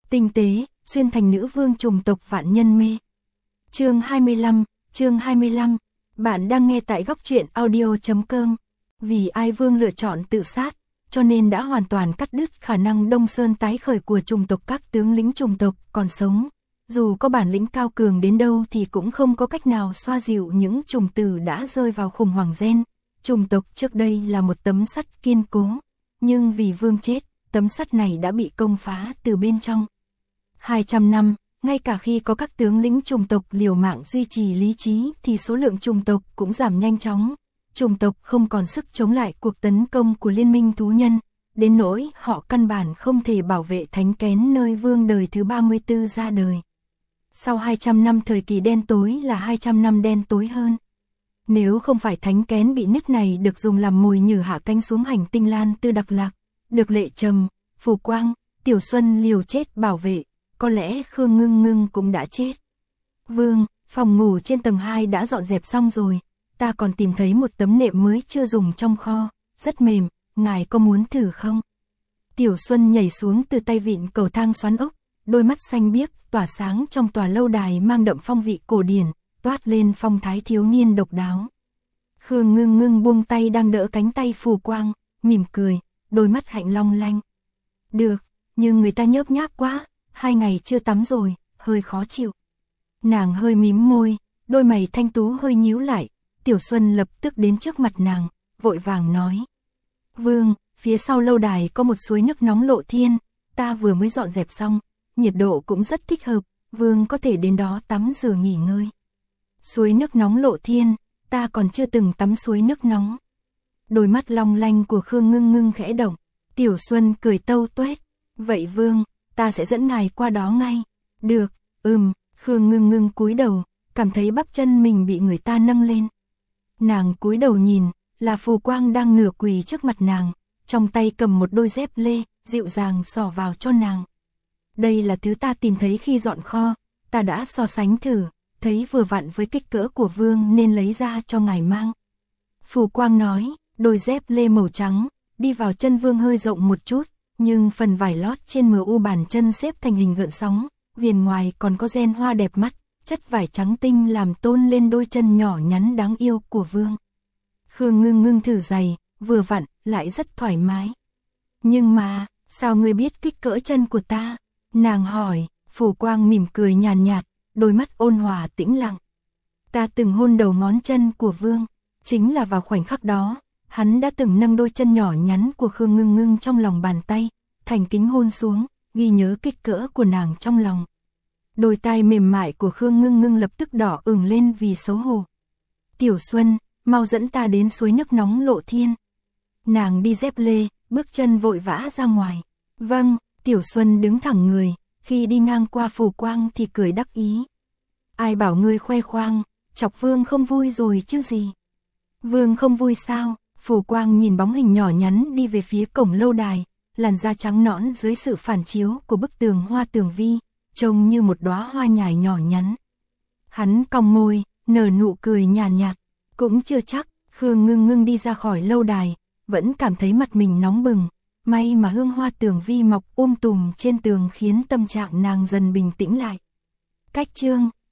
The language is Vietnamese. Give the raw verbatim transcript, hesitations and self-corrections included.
Tinh tế, xuyên thành nữ vương trùng tộc vạn nhân mê. Chương hai mươi lăm, chương hai mươi lăm. Bạn đang nghe tại góc truyện audio chấm com. Vì Ai Vương lựa chọn tự sát, cho nên đã hoàn toàn cắt đứt khả năng Đông Sơn tái khởi của trùng tộc các tướng lĩnh trùng tộc còn sống. Dù có bản lĩnh cao cường đến đâu thì cũng không có cách nào xoa dịu những trùng tử đã rơi vào khủng hoảng gen. Trùng tộc trước đây là một tấm sắt kiên cố, nhưng vì Vương chết, tấm sắt này đã bị công phá từ bên trong. hai trăm năm, ngay cả khi có các tướng lĩnh trùng tộc liều mạng duy trì lý trí thì số lượng trùng tộc cũng giảm nhanh chóng. Trùng tộc không còn sức chống lại cuộc tấn công của liên minh thú nhân, đến nỗi họ căn bản không thể bảo vệ thánh kén nơi Vương đời thứ ba mươi tư ra đời. Sau hai trăm năm thời kỳ đen tối là hai trăm năm đen tối hơn. Nếu không phải thánh kén bị nứt này được dùng làm mồi nhử hạ cánh xuống hành tinh Lan Tư Đặc Lạc, được Lệ Trầm, Phù Quang, Tiểu Xuân liều chết bảo vệ, có lẽ Khương Ngưng Ngưng cũng đã chết. Vương, phòng ngủ trên tầng hai đã dọn dẹp xong rồi, ta còn tìm thấy một tấm nệm mới chưa dùng trong kho, rất mềm, ngài có muốn thử không? Tiểu Xuân nhảy xuống từ tay vịn cầu thang xoắn ốc, đôi mắt xanh biếc tỏa sáng trong tòa lâu đài mang đậm phong vị cổ điển, toát lên phong thái thiếu niên độc đáo. Khương Ngưng Ngưng buông tay đang đỡ cánh tay Phù Quang, mỉm cười, đôi mắt hạnh long lanh. Được, nhưng người ta nhớp nháp quá, hai ngày chưa tắm rồi, hơi khó chịu. Nàng hơi mím môi, đôi mày thanh tú hơi nhíu lại. Tiểu Xuân lập tức đến trước mặt nàng, vội vàng nói. Vương, phía sau lâu đài có một suối nước nóng lộ thiên, ta vừa mới dọn dẹp xong, nhiệt độ cũng rất thích hợp, Vương có thể đến đó tắm rửa nghỉ ngơi. Suối nước nóng lộ thiên, ta còn chưa từng tắm suối nước nóng. Đôi mắt long lanh của Khương Ngưng Ngưng khẽ động, Tiểu Xuân cười tâu tuét. Vậy Vương, ta sẽ dẫn ngài qua đó ngay. Được, ừm, Khương Ngưng Ngưng cúi đầu, cảm thấy bắp chân mình bị người ta nâng lên. Nàng cúi đầu nhìn, là Phù Quang đang nửa quỳ trước mặt nàng, trong tay cầm một đôi dép lê, dịu dàng xỏ vào cho nàng. Đây là thứ ta tìm thấy khi dọn kho, ta đã so sánh thử, thấy vừa vặn với kích cỡ của Vương nên lấy ra cho ngài mang. Phù Quang nói, đôi dép lê màu trắng, đi vào chân Vương hơi rộng một chút, nhưng phần vải lót trên mờ u bàn chân xếp thành hình gợn sóng, viền ngoài còn có ren hoa đẹp mắt. Chất vải trắng tinh làm tôn lên đôi chân nhỏ nhắn đáng yêu của Vương. Khương Ngưng Ngưng thử giày, vừa vặn, lại rất thoải mái. Nhưng mà, sao ngươi biết kích cỡ chân của ta? Nàng hỏi. Phù Quang mỉm cười nhàn nhạt, đôi mắt ôn hòa tĩnh lặng. Ta từng hôn đầu ngón chân của Vương, chính là vào khoảnh khắc đó, hắn đã từng nâng đôi chân nhỏ nhắn của Khương Ngưng Ngưng trong lòng bàn tay, thành kính hôn xuống, ghi nhớ kích cỡ của nàng trong lòng. Đôi tai mềm mại của Khương Ngưng Ngưng lập tức đỏ ửng lên vì xấu hổ. Tiểu Xuân, mau dẫn ta đến suối nước nóng lộ thiên. Nàng đi dép lê, bước chân vội vã ra ngoài. Vâng, Tiểu Xuân đứng thẳng người, khi đi ngang qua Phù Quang thì cười đắc ý. Ai bảo ngươi khoe khoang, chọc Vương không vui rồi chứ gì. Vương không vui sao? Phù Quang nhìn bóng hình nhỏ nhắn đi về phía cổng lâu đài, làn da trắng nõn dưới sự phản chiếu của bức tường hoa tường vi, trông như một đóa hoa nhài nhỏ nhắn. Hắn cong môi, nở nụ cười nhàn nhạt, cũng chưa chắc. Khương Ngưng Ngưng đi ra khỏi lâu đài, vẫn cảm thấy mặt mình nóng bừng, may mà hương hoa tường vi mọc um tùm trên tường khiến tâm trạng nàng dần bình tĩnh lại. Cách chương